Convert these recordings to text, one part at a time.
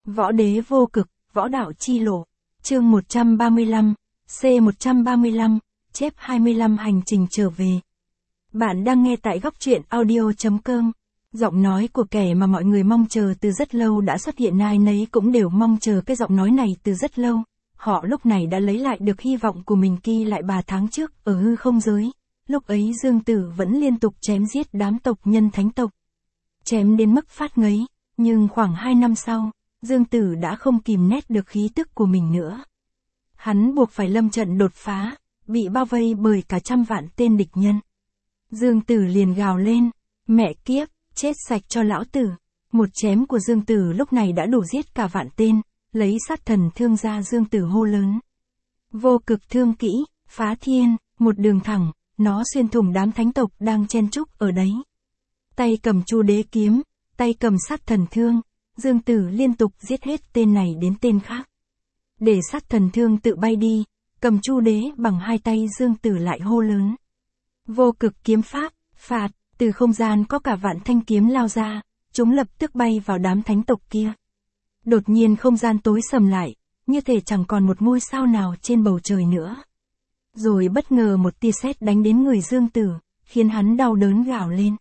Võ đế vô cực, võ đạo chi lộ. Chương 135, C135, chép 25 hành trình trở về. Bạn đang nghe tại góc truyện audio.com. Giọng nói của kẻ mà mọi người mong chờ từ rất lâu đã xuất hiện, ai nấy cũng đều mong chờ cái giọng nói này từ rất lâu. Họ lúc này đã lấy lại được hy vọng của mình ghi lại 3 tháng trước ở hư không giới. Lúc ấy Dương Tử vẫn liên tục chém giết đám tộc nhân thánh tộc. Chém đến mức phát ngấy, nhưng khoảng 2 năm sau, Dương Tử đã không kìm nét được khí tức của mình nữa. Hắn buộc phải lâm trận đột phá, bị bao vây bởi cả trăm vạn tên địch nhân. Dương Tử liền gào lên, mẹ kiếp, chết sạch cho lão tử. Một chém của Dương Tử lúc này đã đủ giết cả vạn tên, lấy sát thần thương ra. Dương Tử hô lớn. Vô cực thương kỹ, phá thiên, một đường thẳng, nó xuyên thủng đám thánh tộc đang chen chúc ở đấy. Tay cầm Chu Đế kiếm, tay cầm sát thần thương, Dương Tử liên tục giết hết tên này đến tên khác. Để sát thần thương tự bay đi, cầm Chu Đế bằng hai tay, Dương Tử lại hô lớn. Vô cực kiếm pháp, phạt, từ không gian có cả vạn thanh kiếm lao ra, chúng lập tức bay vào đám thánh tộc kia. Đột nhiên không gian tối sầm lại, như thể chẳng còn một ngôi sao nào trên bầu trời nữa. Rồi bất ngờ một tia sét đánh đến người Dương Tử, khiến hắn đau đớn gào lên.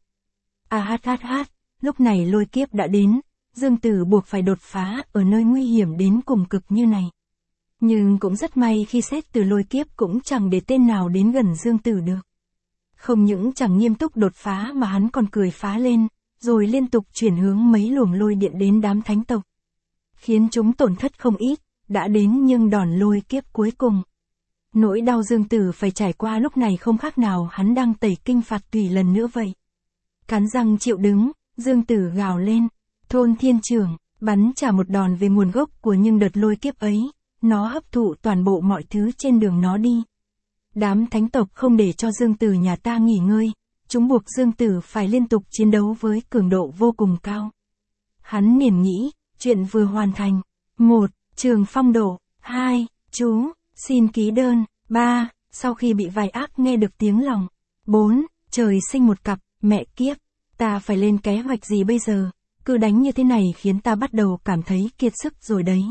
Lúc này lôi kiếp đã đến, Dương Tử buộc phải đột phá ở nơi nguy hiểm đến cùng cực như này. Nhưng cũng rất may khi sét từ lôi kiếp cũng chẳng để tên nào đến gần Dương Tử được. Không những chẳng nghiêm túc đột phá mà hắn còn cười phá lên, rồi liên tục chuyển hướng mấy luồng lôi điện đến đám thánh tộc. Khiến chúng tổn thất không ít, đã đến nhưng đòn lôi kiếp cuối cùng. Nỗi đau Dương Tử phải trải qua lúc này không khác nào hắn đang tẩy kinh phạt tùy lần nữa vậy. Cắn răng chịu đứng, Dương Tử gào lên, thôn thiên trưởng, bắn trả một đòn về nguồn gốc của những đợt lôi kiếp ấy, nó hấp thụ toàn bộ mọi thứ trên đường nó đi. Đám thánh tộc không để cho Dương Tử nhà ta nghỉ ngơi, chúng buộc Dương Tử phải liên tục chiến đấu với cường độ vô cùng cao. Hắn liền nghĩ, chuyện vừa hoàn thành. 1. Trường phong độ. 2. Chú, xin ký đơn. 3. Sau khi bị vài ác nghe được tiếng lòng. 4. Trời sinh một cặp, mẹ kiếp. Ta phải lên kế hoạch gì bây giờ? Cứ đánh như thế này khiến ta bắt đầu cảm thấy kiệt sức rồi đấy.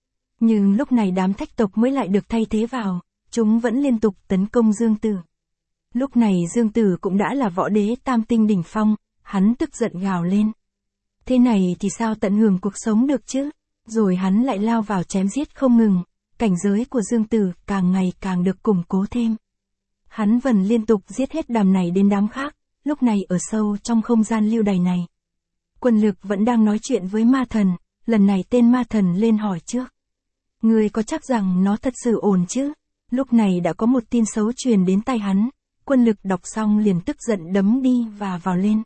Nhưng lúc này đám thách tộc mới lại được thay thế vào, chúng vẫn liên tục tấn công Dương Tử. Lúc này Dương Tử cũng đã là võ đế tam tinh đỉnh phong, hắn tức giận gào lên. Thế này thì sao tận hưởng cuộc sống được chứ? Rồi hắn lại lao vào chém giết không ngừng, cảnh giới của Dương Tử càng ngày càng được củng cố thêm. Hắn vẫn liên tục giết hết đám này đến đám khác, lúc này ở sâu trong không gian lưu đày này. Quân Lực vẫn đang nói chuyện với ma thần, lần này tên ma thần lên hỏi trước. Ngươi có chắc rằng nó thật sự ổn chứ? Lúc này đã có một tin xấu truyền đến tai hắn, Quân Lực đọc xong liền tức giận đấm đi và vào lên.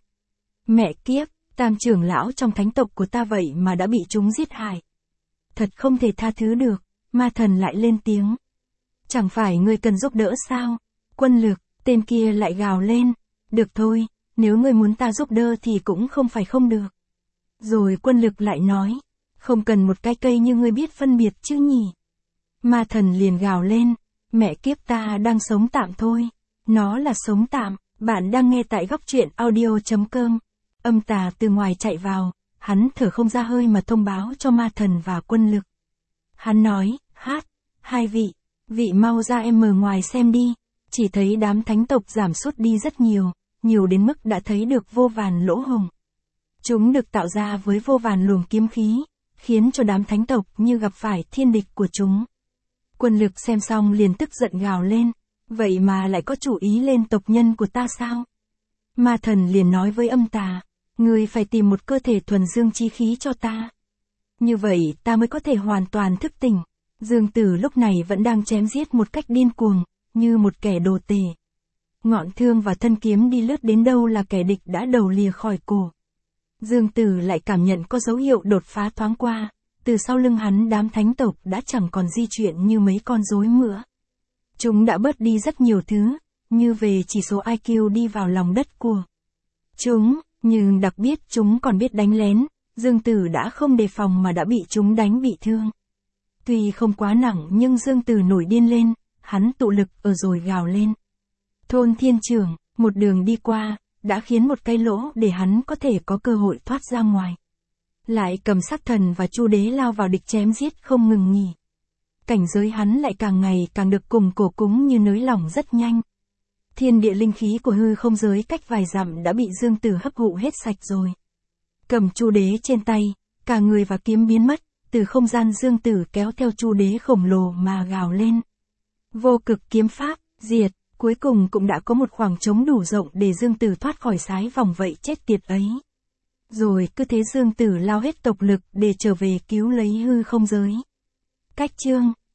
Mẹ kiếp, tam trưởng lão trong thánh tộc của ta vậy mà đã bị chúng giết hại. Thật không thể tha thứ được, ma thần lại lên tiếng. Chẳng phải ngươi cần giúp đỡ sao? Quân Lực, tên kia lại gào lên. Được thôi, nếu ngươi muốn ta giúp đỡ thì cũng không phải không được. Rồi Quân Lực lại nói, không cần một cái cây như ngươi biết phân biệt chứ nhỉ? Ma thần liền gào lên, mẹ kiếp, ta đang sống tạm thôi. Nó là sống tạm. Bạn đang nghe tại góc truyện audio.com. Âm Tà từ ngoài chạy vào, hắn thở không ra hơi mà thông báo cho ma thần và Quân Lực. Hắn nói, hai vị mau ra em mở ngoài xem đi. Chỉ thấy đám thánh tộc giảm sút đi rất nhiều, nhiều đến mức đã thấy được vô vàn lỗ hổng. Chúng được tạo ra với vô vàn luồng kiếm khí, khiến cho đám thánh tộc như gặp phải thiên địch của chúng. Quân Lực xem xong liền tức giận gào lên, vậy mà lại có chủ ý lên tộc nhân của ta sao? Ma thần liền nói với Âm Tà, ngươi phải tìm một cơ thể thuần dương chi khí cho ta. Như vậy ta mới có thể hoàn toàn thức tỉnh. Dương Tử lúc này vẫn đang chém giết một cách điên cuồng, như một kẻ đồ tể. Ngọn thương và thân kiếm đi lướt đến đâu là kẻ địch đã đầu lìa khỏi cổ. Dương Tử lại cảm nhận có dấu hiệu đột phá thoáng qua, từ sau lưng hắn đám thánh tộc đã chẳng còn di chuyển như mấy con rối nữa. Chúng đã bớt đi rất nhiều thứ, như về chỉ số IQ đi vào lòng đất của chúng, nhưng đặc biệt chúng còn biết đánh lén. Dương Tử đã không đề phòng mà đã bị chúng đánh bị thương. Tuy không quá nặng nhưng Dương Tử nổi điên lên, hắn tụ lực ở rồi gào lên. Thôn thiên trưởng, một đường đi qua, đã khiến một cái lỗ để hắn có thể có cơ hội thoát ra ngoài. lại cầm sát thần và Chu Đế lao vào địch chém giết không ngừng nghỉ. Cảnh giới hắn lại càng ngày càng được củng cổ cúng như nới lỏng rất nhanh. Thiên địa linh khí của hư không giới cách vài dặm đã bị Dương Tử hấp thụ hết sạch rồi. Cầm Chu Đế trên tay, cả người và kiếm biến mất, từ không gian Dương Tử kéo theo Chu Đế khổng lồ mà gào lên. Vô cực kiếm pháp, diệt, cuối cùng cũng đã có một khoảng trống đủ rộng để Dương Tử thoát khỏi sái vòng vậy chết tiệt ấy. Rồi cứ thế Dương Tử lao hết tộc lực để trở về cứu lấy hư không giới. Cách chương